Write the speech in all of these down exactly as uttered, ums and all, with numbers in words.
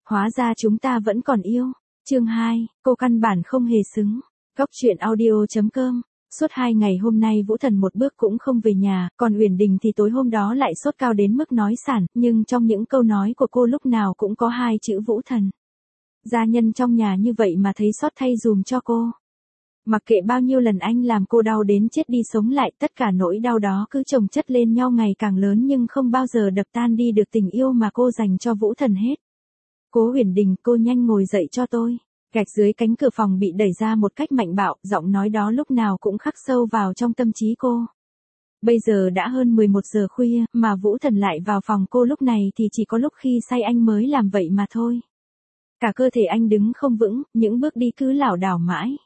Hóa ra chúng ta vẫn còn yêu. Chương hai, cô căn bản không hề xứng. Góc truyện audio chấm com. Suốt hai ngày hôm nay Vũ Thần một bước cũng không về nhà, còn Uyển Đình thì tối hôm đó lại sốt cao đến mức nói sản, nhưng trong những câu nói của cô lúc nào cũng có hai chữ Vũ Thần. Gia nhân trong nhà như vậy mà thấy xót thay dùm cho cô. Mặc kệ bao nhiêu lần anh làm cô đau đến chết đi sống lại, tất cả nỗi đau đó cứ chồng chất lên nhau ngày càng lớn nhưng không bao giờ đập tan đi được tình yêu mà cô dành cho Vũ Thần hết. Cố Uyển Đình, cô nhanh ngồi dậy cho tôi. Gạch dưới cánh cửa phòng bị đẩy ra một cách mạnh bạo, giọng nói đó lúc nào cũng khắc sâu vào trong tâm trí cô. Bây giờ đã hơn mười một giờ khuya, mà Vũ Thần lại vào phòng cô lúc này thì chỉ có lúc khi say anh mới làm vậy mà thôi. Cả cơ thể anh đứng không vững, những bước đi cứ lảo đảo mãi.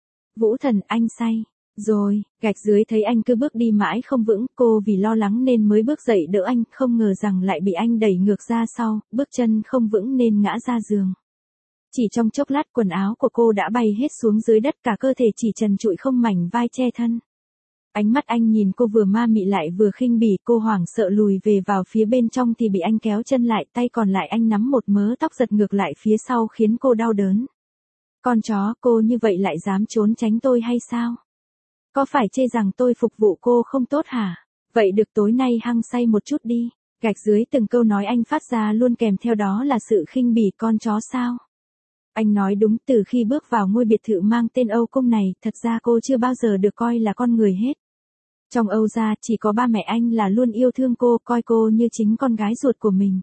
Vũ Thần, anh say. Rồi, gạch dưới thấy anh cứ bước đi mãi không vững, cô vì lo lắng nên mới bước dậy đỡ anh, không ngờ rằng lại bị anh đẩy ngược ra sau, bước chân không vững nên ngã ra giường. Chỉ trong chốc lát quần áo của cô đã bay hết xuống dưới đất, cả cơ thể chỉ trần trụi không mảnh vai che thân. Ánh mắt anh nhìn cô vừa ma mị lại vừa khinh bỉ, cô hoảng sợ lùi về vào phía bên trong thì bị anh kéo chân lại, tay còn lại anh nắm một mớ tóc giật ngược lại phía sau khiến cô đau đớn. Con chó, cô như vậy lại dám trốn tránh tôi hay sao? Có phải chê rằng tôi phục vụ cô không tốt hả? Vậy được, tối nay hăng say một chút đi. Gạch dưới từng câu nói anh phát ra luôn kèm theo đó là sự khinh bỉ, con chó sao? Anh nói đúng, từ khi bước vào ngôi biệt thự mang tên Âu Cung này, thật ra cô chưa bao giờ được coi là con người hết. Trong Âu gia, chỉ có ba mẹ anh là luôn yêu thương cô, coi cô như chính con gái ruột của mình.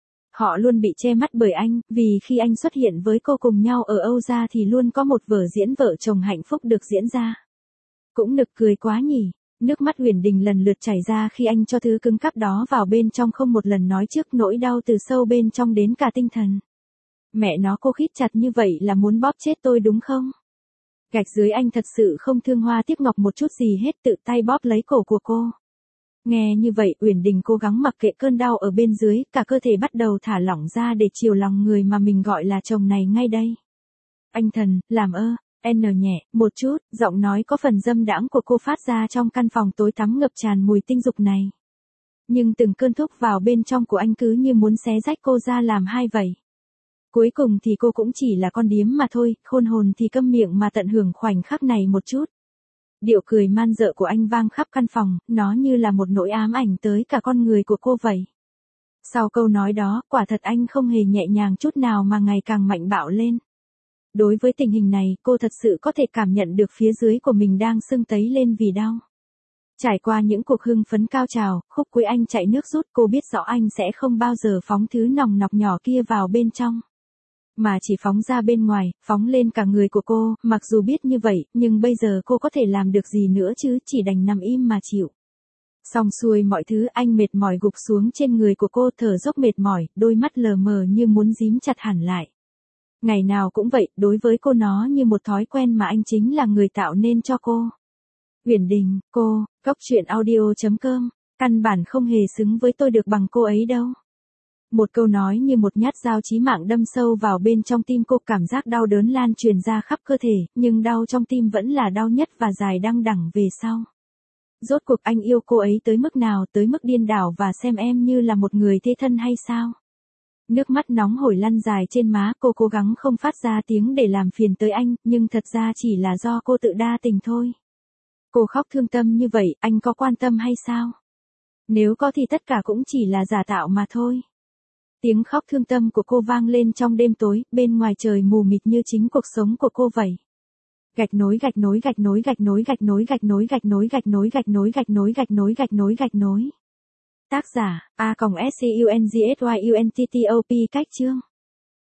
Họ luôn bị che mắt bởi anh, vì khi anh xuất hiện với cô cùng nhau ở Âu gia thì luôn có một vở diễn vợ chồng hạnh phúc được diễn ra. Cũng nực cười quá nhỉ. Nước mắt Uyển Đình lần lượt chảy ra khi anh cho thứ cứng cáp đó vào bên trong, không một lần nói trước, nỗi đau từ sâu bên trong đến cả tinh thần. Mẹ nó, cô khít chặt như vậy là muốn bóp chết tôi đúng không? Gạch dưới anh thật sự không thương hoa tiếc ngọc một chút gì hết, tự tay bóp lấy cổ của cô. Nghe như vậy, Uyển Đình cố gắng mặc kệ cơn đau ở bên dưới, cả cơ thể bắt đầu thả lỏng ra để chiều lòng người mà mình gọi là chồng này ngay đây. Anh Thần, làm ơ, n nhẹ, một chút, giọng nói có phần dâm đãng của cô phát ra trong căn phòng tối tăm ngập tràn mùi tinh dục này. Nhưng từng cơn thúc vào bên trong của anh cứ như muốn xé rách cô ra làm hai vậy. Cuối cùng thì cô cũng chỉ là con điếm mà thôi, khôn hồn thì câm miệng mà tận hưởng khoảnh khắc này một chút. Điệu cười man dợ của anh vang khắp căn phòng, nó như là một nỗi ám ảnh tới cả con người của cô vậy. Sau câu nói đó, quả thật anh không hề nhẹ nhàng chút nào mà ngày càng mạnh bạo lên. Đối với tình hình này, cô thật sự có thể cảm nhận được phía dưới của mình đang sưng tấy lên vì đau. Trải qua những cuộc hưng phấn cao trào, khúc cuối anh chạy nước rút, cô biết rõ anh sẽ không bao giờ phóng thứ nòng nọc nhỏ kia vào bên trong. Mà chỉ phóng ra bên ngoài, phóng lên cả người của cô, mặc dù biết như vậy, nhưng bây giờ cô có thể làm được gì nữa chứ, chỉ đành nằm im mà chịu. Xong xuôi mọi thứ, anh mệt mỏi gục xuống trên người của cô, thở dốc mệt mỏi, đôi mắt lờ mờ như muốn dím chặt hẳn lại. Ngày nào cũng vậy, đối với cô nó như một thói quen mà anh chính là người tạo nên cho cô. Uyển Đình, cô, góc truyện audio chấm com, căn bản không hề xứng với tôi được bằng cô ấy đâu. Một câu nói như một nhát dao chí mạng đâm sâu vào bên trong tim cô, cảm giác đau đớn lan truyền ra khắp cơ thể, nhưng đau trong tim vẫn là đau nhất và dài đăng đẳng về sau. Rốt cuộc anh yêu cô ấy tới mức nào, tới mức điên đảo và xem em như là một người thế thân hay sao? Nước mắt nóng hổi lăn dài trên má, cô cố gắng không phát ra tiếng để làm phiền tới anh, nhưng thật ra chỉ là do cô tự đa tình thôi. Cô khóc thương tâm như vậy, anh có quan tâm hay sao? Nếu có thì tất cả cũng chỉ là giả tạo mà thôi. Tiếng khóc thương tâm của cô vang lên trong đêm tối, bên ngoài trời mù mịt như chính cuộc sống của cô vậy. Gạch nối gạch nối gạch nối gạch nối gạch nối gạch nối gạch nối gạch nối gạch nối gạch nối gạch nối gạch nối gạch nối. Tác giả: A S C U N G S Y U N T T O P. Cách chương.